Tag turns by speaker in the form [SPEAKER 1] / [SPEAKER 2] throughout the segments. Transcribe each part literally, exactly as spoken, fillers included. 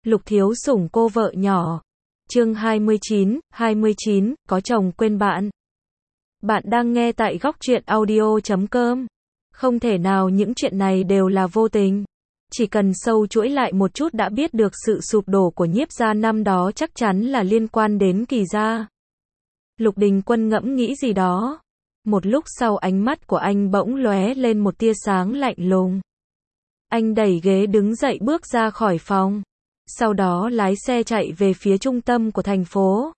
[SPEAKER 1] Lục Thiếu Sủng cô vợ nhỏ. Chương hai mươi chín, hai mươi chín, có chồng quên bạn. Bạn đang nghe tại góc truyện audio chấm com. Không thể nào những chuyện này đều là vô tình. Chỉ cần sâu chuỗi lại một chút đã biết được sự sụp đổ của Nhiếp gia năm đó chắc chắn là liên quan đến Kỳ gia. Lục Đình Quân ngẫm nghĩ gì đó. Một lúc sau ánh mắt của anh bỗng lóe lên một tia sáng lạnh lùng. Anh đẩy ghế đứng dậy bước ra khỏi phòng. Sau đó lái xe chạy về phía trung tâm của thành phố.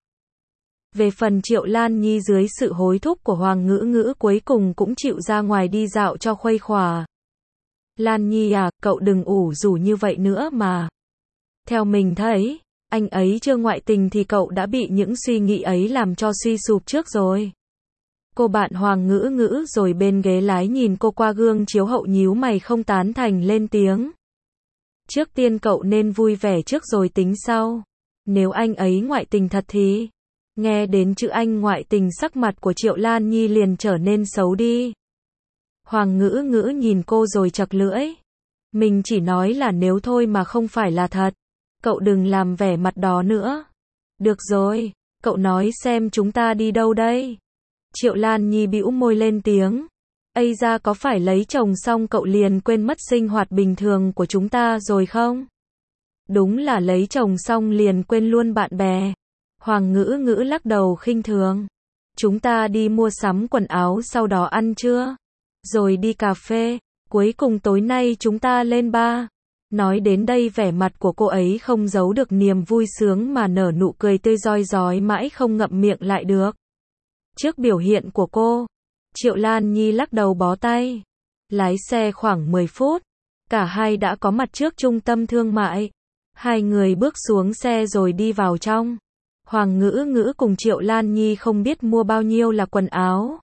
[SPEAKER 1] Về phần Triệu Lan Nhi dưới sự hối thúc của Hoàng Ngữ Ngữ cuối cùng cũng chịu ra ngoài đi dạo cho khuây khỏa. Lan Nhi à, cậu đừng ủ rủ như vậy nữa mà. Theo mình thấy, anh ấy chưa ngoại tình thì cậu đã bị những suy nghĩ ấy làm cho suy sụp trước rồi. Cô bạn Hoàng Ngữ Ngữ rồi bên ghế lái nhìn cô qua gương chiếu hậu nhíu mày không tán thành lên tiếng. Trước tiên cậu nên vui vẻ trước rồi tính sau. Nếu anh ấy ngoại tình thật thì... Nghe đến chữ anh ngoại tình sắc mặt của Triệu Lan Nhi liền trở nên xấu đi. Hoàng Ngữ Ngữ nhìn cô rồi chật lưỡi. Mình chỉ nói là nếu thôi mà không phải là thật. Cậu đừng làm vẻ mặt đó nữa. Được rồi, cậu nói xem chúng ta đi đâu đây? Triệu Lan Nhi bĩu môi lên tiếng. Ây ra có phải lấy chồng xong cậu liền quên mất sinh hoạt bình thường của chúng ta rồi không? Đúng là lấy chồng xong liền quên luôn bạn bè. Hoàng Ngữ Ngữ lắc đầu khinh thường. Chúng ta đi mua sắm quần áo sau đó ăn trưa. Rồi đi cà phê. Cuối cùng tối nay chúng ta lên bar. Nói đến đây vẻ mặt của cô ấy không giấu được niềm vui sướng mà nở nụ cười tươi rói rói mãi không ngậm miệng lại được. Trước biểu hiện của cô, Triệu Lan Nhi lắc đầu bó tay. Lái xe khoảng mười phút, cả hai đã có mặt trước trung tâm thương mại. Hai người bước xuống xe rồi đi vào trong. Hoàng Ngữ Ngữ cùng Triệu Lan Nhi không biết mua bao nhiêu là quần áo.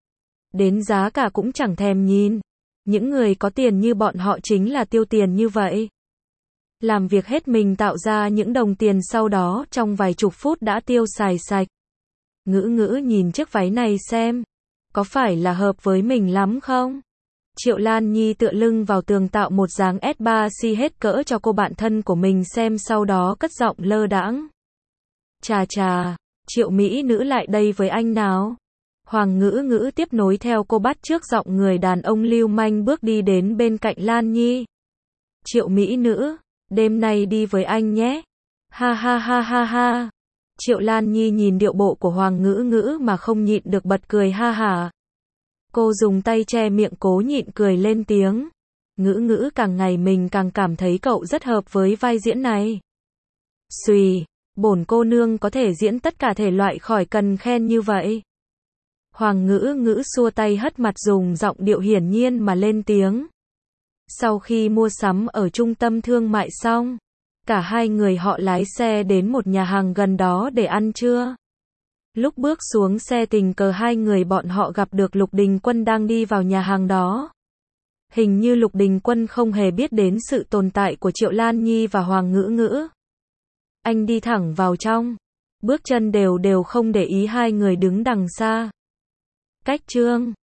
[SPEAKER 1] Đến giá cả cũng chẳng thèm nhìn. Những người có tiền như bọn họ chính là tiêu tiền như vậy. Làm việc hết mình tạo ra những đồng tiền sau đó trong vài chục phút đã tiêu xài sạch. Ngữ Ngữ nhìn chiếc váy này xem. Có phải là hợp với mình lắm không? Triệu Lan Nhi tựa lưng vào tường tạo một dáng ét ba xê hết cỡ cho cô bạn thân của mình xem sau đó cất giọng lơ đãng. Chà chà, Triệu Mỹ Nữ lại đây với anh nào? Hoàng Ngữ Ngữ tiếp nối theo cô bắt trước giọng người đàn ông lưu manh bước đi đến bên cạnh Lan Nhi. Triệu Mỹ Nữ, đêm nay đi với anh nhé. Ha ha ha ha ha. Triệu Lan Nhi nhìn điệu bộ của Hoàng Ngữ Ngữ mà không nhịn được bật cười ha hả. Cô dùng tay che miệng cố nhịn cười lên tiếng. Ngữ Ngữ càng ngày mình càng cảm thấy cậu rất hợp với vai diễn này. Xùy, bổn cô nương có thể diễn tất cả thể loại khỏi cần khen như vậy. Hoàng Ngữ Ngữ xua tay hất mặt dùng giọng điệu hiển nhiên mà lên tiếng. Sau khi mua sắm ở trung tâm thương mại xong, cả hai người họ lái xe đến một nhà hàng gần đó để ăn trưa. Lúc bước xuống xe tình cờ hai người bọn họ gặp được Lục Đình Quân đang đi vào nhà hàng đó. Hình như Lục Đình Quân không hề biết đến sự tồn tại của Triệu Lan Nhi và Hoàng Ngữ Ngữ. Anh đi thẳng vào trong, bước chân đều đều không để ý hai người đứng đằng xa. Cách chương